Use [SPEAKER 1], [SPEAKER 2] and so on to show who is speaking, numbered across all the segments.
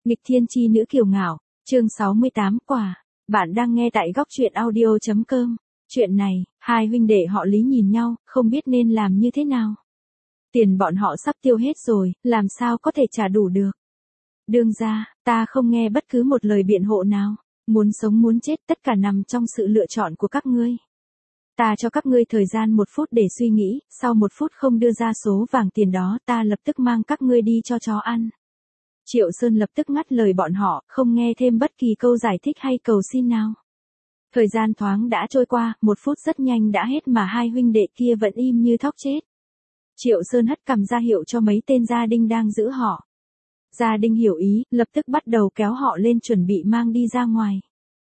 [SPEAKER 1] Nghịch thiên chi nữ kiều ngạo, chương 68 quả. Bạn đang nghe tại góc truyện audio.com. Chuyện này, hai huynh đệ họ Lý nhìn nhau, không biết nên làm như thế nào. Tiền bọn họ sắp tiêu hết rồi, làm sao có thể trả đủ được. Đương ra, ta không nghe bất cứ một lời biện hộ nào. Muốn sống muốn chết tất cả nằm trong sự lựa chọn của các ngươi. Ta cho các ngươi thời gian 1 phút để suy nghĩ, sau 1 phút không đưa ra số vàng tiền đó ta lập tức mang các ngươi đi cho chó ăn. Triệu Sơn lập tức ngắt lời bọn họ, không nghe thêm bất kỳ câu giải thích hay cầu xin nào. Thời gian thoáng đã trôi qua, 1 phút rất nhanh đã hết mà hai huynh đệ kia vẫn im như thóc chết. Triệu Sơn hất cằm ra hiệu cho mấy tên gia đình đang giữ họ. Gia đình hiểu ý, lập tức bắt đầu kéo họ lên chuẩn bị mang đi ra ngoài.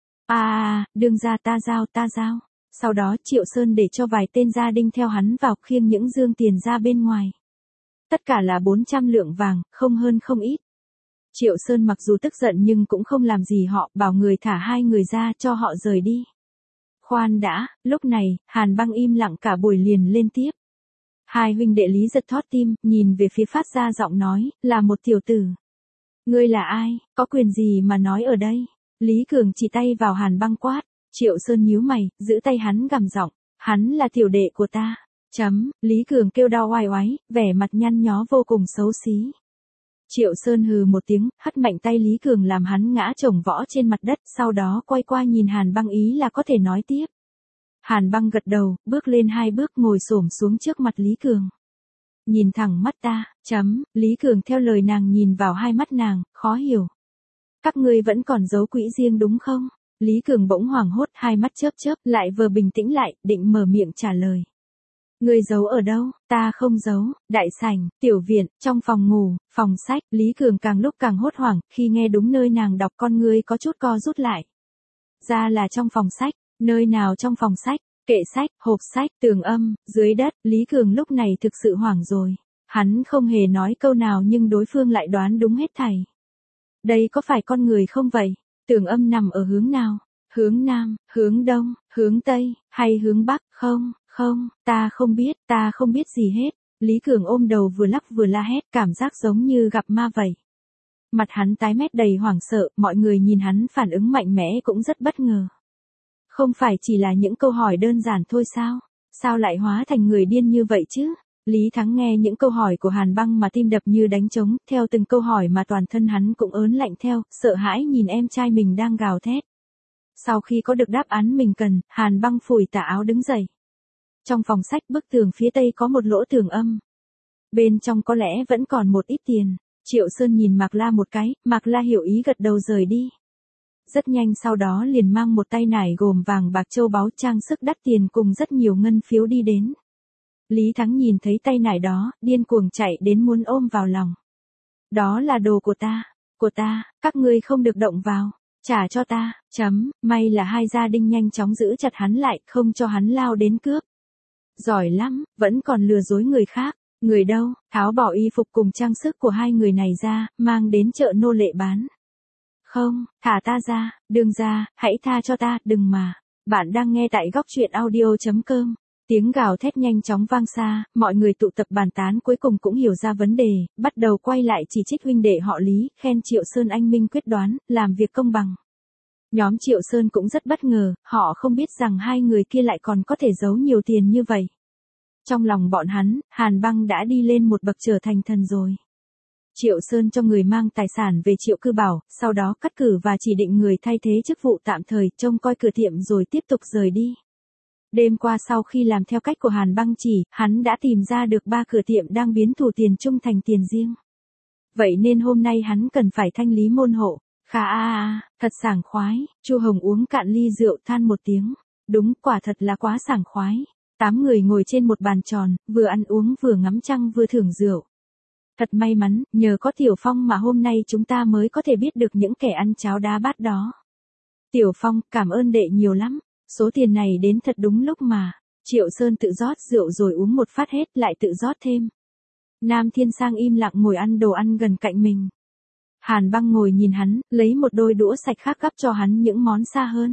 [SPEAKER 1] Đương ra ta giao. Sau đó Triệu Sơn để cho vài tên gia đình theo hắn vào khiêng những dương tiền ra bên ngoài. Tất cả là 400 lượng vàng, không hơn không ít. Triệu Sơn mặc dù tức giận nhưng cũng không làm gì họ, bảo người thả hai người ra cho họ rời đi. Khoan đã, lúc này, Hàn Băng im lặng cả buổi liền lên tiếp. Hai huynh đệ Lý giật thót tim, nhìn về phía phát ra giọng nói, là một tiểu tử. Ngươi là ai, có quyền gì mà nói ở đây? Lý Cường chỉ tay vào Hàn Băng quát. Triệu Sơn nhíu mày, giữ tay hắn gằn giọng, hắn là tiểu đệ của ta. Lý Cường kêu đau oai oái, vẻ mặt nhăn nhó vô cùng xấu xí. Triệu Sơn hừ một tiếng, hất mạnh tay Lý Cường làm hắn ngã chồng võ trên mặt đất, sau đó quay qua nhìn Hàn Băng ý là có thể nói tiếp. Hàn Băng gật đầu, bước lên 2 bước ngồi xổm xuống trước mặt Lý Cường. Nhìn thẳng mắt ta, Lý Cường theo lời nàng nhìn vào hai mắt nàng, khó hiểu. Các ngươi vẫn còn giấu quỹ riêng đúng không? Lý Cường bỗng hoảng hốt, hai mắt chớp, lại vừa bình tĩnh lại, định mở miệng trả lời. Ngươi giấu ở đâu? Ta không giấu, đại sảnh, tiểu viện, trong phòng ngủ, phòng sách. Lý Cường càng lúc càng hốt hoảng, khi nghe đúng nơi nàng đọc con ngươi có chút co rút lại. Ra là trong phòng sách, nơi nào trong phòng sách, kệ sách, hộp sách, tường âm, dưới đất. Lý Cường lúc này thực sự hoảng rồi. Hắn không hề nói câu nào nhưng đối phương lại đoán đúng hết thảy. Đây có phải con người không vậy? Tường âm nằm ở hướng nào? Hướng nam, hướng đông, hướng tây, hay hướng bắc? Không, ta không biết gì hết. Lý Cường ôm đầu vừa lắc vừa la hét, cảm giác giống như gặp ma vậy. Mặt hắn tái mét đầy hoảng sợ, mọi người nhìn hắn phản ứng mạnh mẽ cũng rất bất ngờ. Không phải chỉ là những câu hỏi đơn giản thôi sao? Sao lại hóa thành người điên như vậy chứ? Lý Thắng nghe những câu hỏi của Hàn Băng mà tim đập như đánh trống, theo từng câu hỏi mà toàn thân hắn cũng ớn lạnh theo, sợ hãi nhìn em trai mình đang gào thét. Sau khi có được đáp án mình cần, Hàn Băng phủi tà áo đứng dậy. Trong phòng sách bức tường phía tây có một lỗ tường âm. Bên trong có lẽ vẫn còn một ít tiền. Triệu Sơn nhìn Mạc La một cái, Mạc La hiểu ý gật đầu rời đi. Rất nhanh sau đó liền mang một tay nải gồm vàng bạc châu báu trang sức đắt tiền cùng rất nhiều ngân phiếu đi đến. Lý Thắng nhìn thấy tay nải đó, điên cuồng chạy đến muốn ôm vào lòng. Đó là đồ của ta, các ngươi không được động vào, trả cho ta. May là hai gia đình nhanh chóng giữ chặt hắn lại, không cho hắn lao đến cướp. Giỏi lắm, vẫn còn lừa dối người khác. Người đâu? Tháo bỏ y phục cùng trang sức của hai người này ra, mang đến chợ nô lệ bán. Không, thả ta ra, đương ra, hãy tha cho ta, đừng mà. Bạn đang nghe tại góc truyện audio.com. Tiếng gào thét nhanh chóng vang xa, mọi người tụ tập bàn tán cuối cùng cũng hiểu ra vấn đề, bắt đầu quay lại chỉ trích huynh đệ họ Lý, khen Triệu Sơn anh minh quyết đoán, làm việc công bằng. Nhóm Triệu Sơn cũng rất bất ngờ, họ không biết rằng hai người kia lại còn có thể giấu nhiều tiền như vậy. Trong lòng bọn hắn, Hàn Băng đã đi lên một bậc trở thành thần rồi. Triệu Sơn cho người mang tài sản về Triệu Cư Bảo, sau đó cắt cử và chỉ định người thay thế chức vụ tạm thời trông coi cửa tiệm rồi tiếp tục rời đi. Đêm qua sau khi làm theo cách của Hàn Băng chỉ, hắn đã tìm ra được 3 cửa tiệm đang biến thủ tiền chung thành tiền riêng. Vậy nên hôm nay hắn cần phải thanh lý môn hộ. Thật sảng khoái. Chu Hồng uống cạn ly rượu than một tiếng. Đúng, quả thật là quá sảng khoái. 8 người ngồi trên một bàn tròn, vừa ăn uống vừa ngắm trăng vừa thưởng rượu. Thật may mắn, nhờ có Tiểu Phong mà hôm nay chúng ta mới có thể biết được những kẻ ăn cháo đá bát đó. Tiểu Phong, cảm ơn đệ nhiều lắm. Số tiền này đến thật đúng lúc mà. Triệu Sơn tự rót rượu rồi uống một phát hết lại tự rót thêm. Nam Thiên Sang im lặng ngồi ăn đồ ăn gần cạnh mình. Hàn Băng ngồi nhìn hắn, lấy một đôi đũa sạch khác gắp cho hắn những món xa hơn.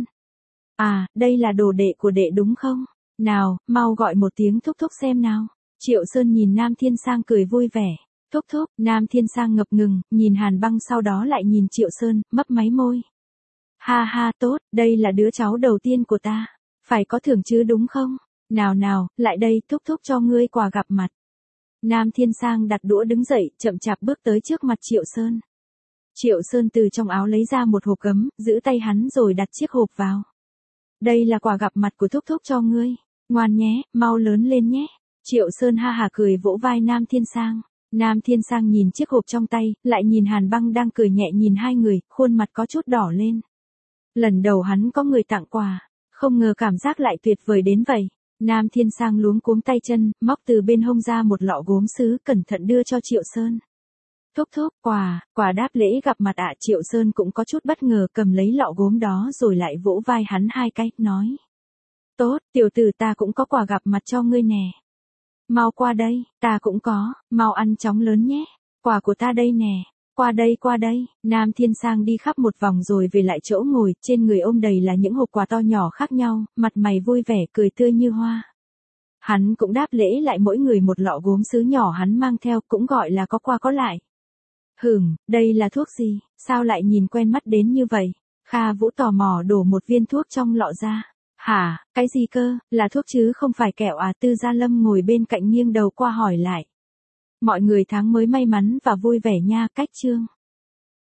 [SPEAKER 1] Đây là đồ đệ của đệ đúng không? Nào, mau gọi một tiếng thúc thúc xem nào. Triệu Sơn nhìn Nam Thiên Sang cười vui vẻ. Thúc thúc, Nam Thiên Sang ngập ngừng, nhìn Hàn Băng sau đó lại nhìn Triệu Sơn, mấp máy môi. Ha ha tốt, đây là đứa cháu đầu tiên của ta. Phải có thưởng chứ đúng không? Nào nào, lại đây, thúc thúc cho ngươi quà gặp mặt. Nam Thiên Sang đặt đũa đứng dậy, chậm chạp bước tới trước mặt Triệu Sơn. Triệu Sơn từ trong áo lấy ra một hộp gấm, giữ tay hắn rồi đặt chiếc hộp vào. Đây là quà gặp mặt của thúc thúc cho ngươi. Ngoan nhé, mau lớn lên nhé. Triệu Sơn ha hả cười vỗ vai Nam Thiên Sang. Nam Thiên Sang nhìn chiếc hộp trong tay, lại nhìn Hàn Băng đang cười nhẹ nhìn hai người, khuôn mặt có chút đỏ lên. Lần đầu hắn có người tặng quà, không ngờ cảm giác lại tuyệt vời đến vậy. Nam Thiên Sang luống cuống tay chân, móc từ bên hông ra một lọ gốm sứ cẩn thận đưa cho Triệu Sơn. Thúc thúc, quà đáp lễ gặp mặt ạ. Triệu Sơn cũng có chút bất ngờ cầm lấy lọ gốm đó rồi lại vỗ vai hắn hai cái, nói. Tốt, tiểu tử ta cũng có quà gặp mặt cho ngươi nè. Mau qua đây, ta cũng có, mau ăn chóng lớn nhé. Quà của ta đây nè. Qua đây, Nam Thiên Sang đi khắp một vòng rồi về lại chỗ ngồi, trên người ôm đầy là những hộp quà to nhỏ khác nhau, mặt mày vui vẻ, cười tươi như hoa. Hắn cũng đáp lễ lại mỗi người một lọ gốm sứ nhỏ hắn mang theo, cũng gọi là có qua có lại. Đây là thuốc gì, sao lại nhìn quen mắt đến như vậy? Kha Vũ tò mò đổ một viên thuốc trong lọ ra. Hả, cái gì cơ, là thuốc chứ không phải kẹo à? Tư Gia Lâm ngồi bên cạnh nghiêng đầu qua hỏi lại. Mọi người tháng mới may mắn và vui vẻ nha. Cách chương